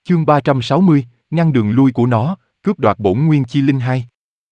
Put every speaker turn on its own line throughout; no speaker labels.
Chương 360, ngăn đường lui của nó, cướp đoạt bổn nguyên chi linh 2.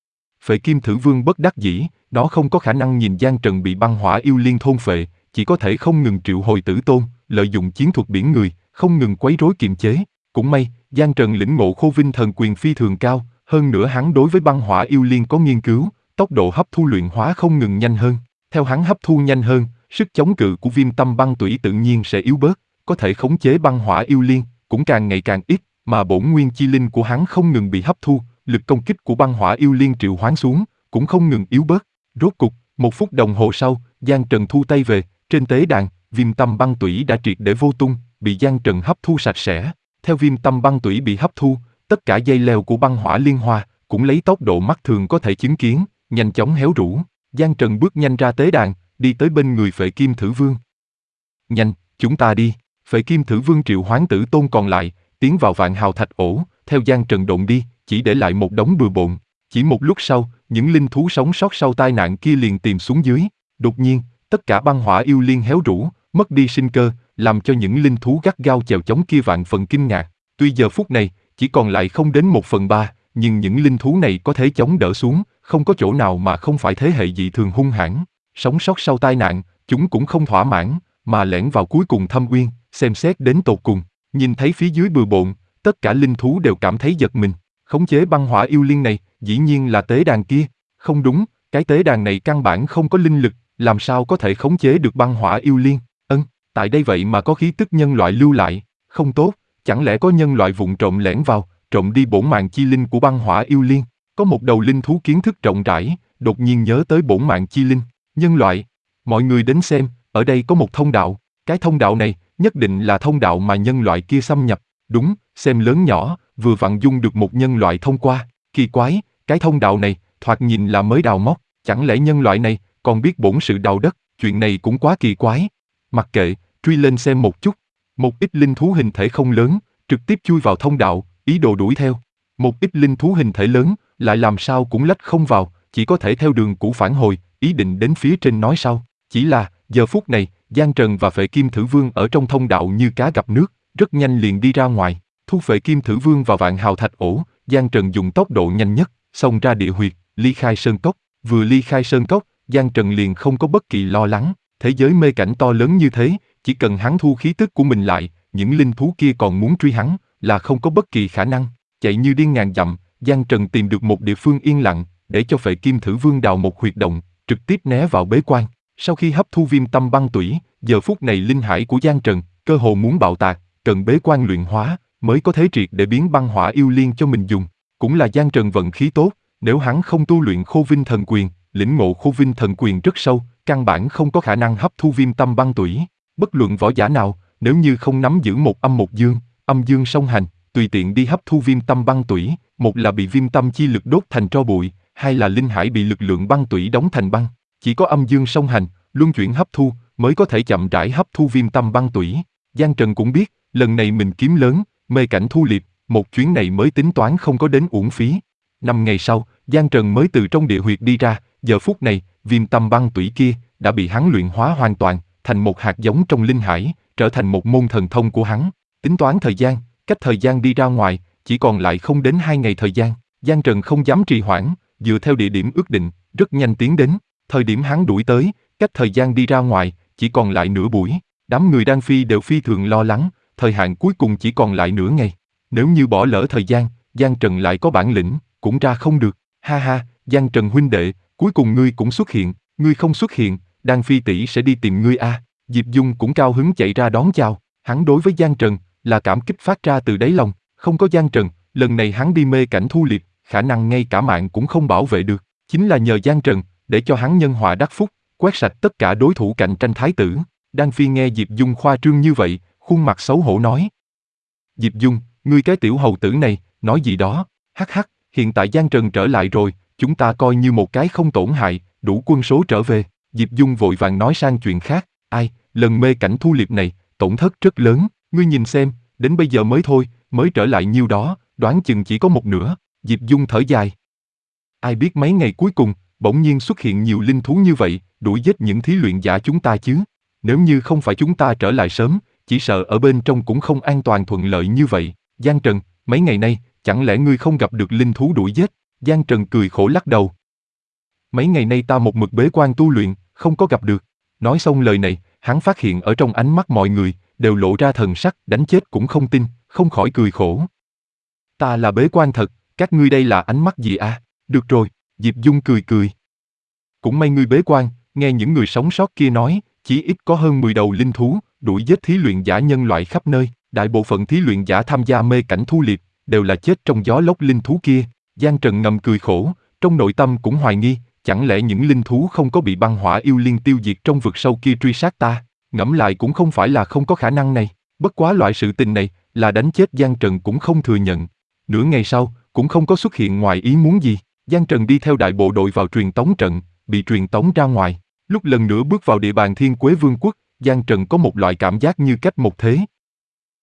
Phệ Kim Thử Vương bất đắc dĩ, nó không có khả năng nhìn Giang Trần bị băng hỏa yêu liên thôn phệ, chỉ có thể không ngừng triệu hồi tử tôn, lợi dụng chiến thuật biển người, không ngừng quấy rối kiềm chế. Cũng may, Giang Trần lĩnh ngộ Khô Vinh thần quyền phi thường cao, hơn nữa hắn đối với băng hỏa yêu liên có nghiên cứu, tốc độ hấp thu luyện hóa không ngừng nhanh hơn. Theo hắn hấp thu nhanh hơn, sức chống cự của Viêm Tâm Băng Tủy tự nhiên sẽ yếu bớt, có thể khống chế băng hỏa yêu liên cũng càng ngày càng ít, mà bổn nguyên chi linh của hắn không ngừng bị hấp thu, lực công kích của băng hỏa yêu liên triệu hoán xuống, cũng không ngừng yếu bớt. Rốt cục, 1 phút đồng hồ sau, Giang Trần thu tay về, trên tế đàn, Viêm Tâm Băng Tủy đã triệt để vô tung, bị Giang Trần hấp thu sạch sẽ. Theo Viêm Tâm Băng Tủy bị hấp thu, tất cả dây leo của băng hỏa liên hoa cũng lấy tốc độ mắt thường có thể chứng kiến, nhanh chóng héo rũ. Giang Trần bước nhanh ra tế đàn, đi tới bên người Phệ Kim Thử Vương. Nhanh, chúng ta đi. Phệ Kim Thử Vương triệu hoán tử tôn còn lại, tiến vào Vạn Hào Thạch ổ, theo Giang Trần độn đi, chỉ để lại một đống bừa bộn. Chỉ một lúc sau, những linh thú sống sót sau tai nạn kia liền tìm xuống dưới. Đột nhiên, tất cả băng hỏa yêu liên héo rũ, mất đi sinh cơ, làm cho những linh thú gắt gao chèo chống kia vạn phần kinh ngạc. Tuy giờ phút này, chỉ còn lại không đến 1/3, nhưng những linh thú này có thể chống đỡ xuống, không có chỗ nào mà không phải thế hệ dị thường hung hãn. Sống sót sau tai nạn, chúng cũng không thỏa mãn, mà lẻn vào cuối cùng thâm uyên, xem xét đến tột cùng. Nhìn thấy phía dưới bừa bộn, tất cả linh thú đều cảm thấy giật mình. Khống chế băng hỏa yêu liên này, dĩ nhiên là tế đàn kia. Không đúng, cái tế đàn này căn bản không có linh lực, làm sao có thể khống chế được băng hỏa yêu liên? Tại đây vậy mà có khí tức nhân loại lưu lại, không tốt, chẳng lẽ có nhân loại vụng trộm lẻn vào, trộm đi bổn mạng chi linh của băng hỏa yêu liên? Có một đầu linh thú kiến thức rộng rãi, đột nhiên nhớ tới bổn mạng chi linh. Nhân loại, mọi người đến xem, ở đây có một thông đạo, cái thông đạo này nhất định là thông đạo mà nhân loại kia xâm nhập. Đúng, xem lớn nhỏ, vừa vặn dung được một nhân loại thông qua. Kỳ quái, cái thông đạo này thoạt nhìn là mới đào móc, chẳng lẽ nhân loại này còn biết bổn sự đào đất? Chuyện này cũng quá kỳ quái. Mặc kệ, truy lên xem một chút. Một ít linh thú hình thể không lớn, trực tiếp chui vào thông đạo, ý đồ đuổi theo. Một ít linh thú hình thể lớn, lại làm sao cũng lách không vào, chỉ có thể theo đường cũ phản hồi, ý định đến phía trên nói sau. Chỉ là, giờ phút này, Giang Trần và Phệ Kim Thử Vương ở trong thông đạo như cá gặp nước, rất nhanh liền đi ra ngoài. Thu Phệ Kim Thử Vương vào Vạn Hào Thạch ổ, Giang Trần dùng tốc độ nhanh nhất, xông ra địa huyệt, ly khai sơn cốc. Vừa ly khai sơn cốc, Giang Trần liền không có bất kỳ lo lắng. Thế giới mê cảnh to lớn như thế, chỉ cần hắn thu khí tức của mình lại, những linh thú kia còn muốn truy hắn, là không có bất kỳ khả năng. Chạy như điên ngàn dặm, Giang Trần tìm được một địa phương yên lặng, để cho Phệ Kim Thử Vương đào một huyệt động, trực tiếp né vào bế quan. Sau khi hấp thu Viêm Tâm Băng Tủy, giờ phút này linh hải của Giang Trần, cơ hồ muốn bạo tạc, cần bế quan luyện hóa, mới có thể triệt để biến băng hỏa yêu liên cho mình dùng. Cũng là Giang Trần vận khí tốt, nếu hắn không tu luyện Khô Vinh thần quyền, lĩnh ngộ Khô Vinh thần quyền rất sâu, căn bản không có khả năng hấp thu Viêm Tâm Băng Tủy. Bất luận võ giả nào, nếu như không nắm giữ một âm một dương, âm dương song hành, tùy tiện đi hấp thu Viêm Tâm Băng Tủy, một là bị viêm tâm chi lực đốt thành tro bụi, hai là linh hải bị lực lượng băng tủy đóng thành băng. Chỉ có âm dương song hành, luân chuyển hấp thu, mới có thể chậm rãi hấp thu Viêm Tâm Băng Tủy. Giang Trần cũng biết, lần này mình kiếm lớn, mê cảnh thu liệp, một chuyến này mới tính toán không có đến uổng phí. 5 ngày sau, Giang Trần mới từ trong địa huyệt đi ra, giờ phút này, Viêm Tâm Băng Tủy kia đã bị hắn luyện hóa hoàn toàn, thành một hạt giống trong linh hải, trở thành một môn thần thông của hắn. Tính toán thời gian, cách thời gian đi ra ngoài, chỉ còn lại không đến 2 ngày thời gian. Giang Trần không dám trì hoãn, dựa theo địa điểm ước định, rất nhanh tiến đến. Thời điểm hắn đuổi tới, cách thời gian đi ra ngoài, chỉ còn lại nửa buổi. Đám người Đan Phi đều phi thường lo lắng, thời hạn cuối cùng chỉ còn lại nửa ngày. Nếu như bỏ lỡ thời gian, Giang Trần lại có bản lĩnh, cũng ra không được. Ha ha, Giang Trần huynh đệ, cuối cùng ngươi cũng xuất hiện, ngươi không xuất hiện, Đan Phi tỷ sẽ đi tìm ngươi a. Diệp Dung cũng cao hứng chạy ra đón chào, hắn đối với Giang Trần là cảm kích phát ra từ đáy lòng, không có Giang Trần, lần này hắn đi mê cảnh thu liệp, khả năng ngay cả mạng cũng không bảo vệ được, chính là nhờ Giang Trần, để cho hắn nhân họa đắc phúc, quét sạch tất cả đối thủ cạnh tranh thái tử. Đan Phi nghe Diệp Dung khoa trương như vậy, khuôn mặt xấu hổ nói: Diệp Dung, ngươi cái tiểu hầu tử này, nói gì đó? Hắc hắc, hiện tại Giang Trần trở lại rồi, chúng ta coi như một cái không tổn hại, đủ quân số trở về. Diệp Dung vội vàng nói sang chuyện khác: ai, lần mê cảnh thu liệp này, tổn thất rất lớn, ngươi nhìn xem, đến bây giờ mới thôi, mới trở lại nhiêu đó, đoán chừng chỉ có một nửa. Diệp Dung thở dài: ai biết mấy ngày cuối cùng, bỗng nhiên xuất hiện nhiều linh thú như vậy, đuổi giết những thí luyện giả chúng ta chứ. Nếu như không phải chúng ta trở lại sớm, chỉ sợ ở bên trong cũng không an toàn thuận lợi như vậy. Giang Trần, mấy ngày nay, chẳng lẽ ngươi không gặp được linh thú đuổi giết? Giang Trần cười khổ lắc đầu. Mấy ngày nay ta một mực bế quan tu luyện, không có gặp được. Nói xong lời này, hắn phát hiện ở trong ánh mắt mọi người, đều lộ ra thần sắc, đánh chết cũng không tin, không khỏi cười khổ. Ta là bế quan thật, các ngươi đây là ánh mắt gì à? Được rồi, Diệp Dung cười cười. Cũng may ngươi bế quan, nghe những người sống sót kia nói, chỉ ít có hơn 10 đầu linh thú, đuổi giết thí luyện giả nhân loại khắp nơi, đại bộ phận thí luyện giả tham gia mê cảnh thu liệp, đều là chết trong gió lốc linh thú kia. Giang Trần ngầm cười khổ, trong nội tâm cũng hoài nghi, chẳng lẽ những linh thú không có bị băng hỏa yêu liên tiêu diệt trong vực sâu kia truy sát ta? Ngẫm lại cũng không phải là không có khả năng này, bất quá loại sự tình này, là đánh chết Giang Trần cũng không thừa nhận. Nửa ngày sau, cũng không có xuất hiện ngoài ý muốn gì, Giang Trần đi theo đại bộ đội vào truyền tống trận, bị truyền tống ra ngoài. Lúc lần nữa bước vào địa bàn Thiên Quế Vương quốc, Giang Trần có một loại cảm giác như cách một thế,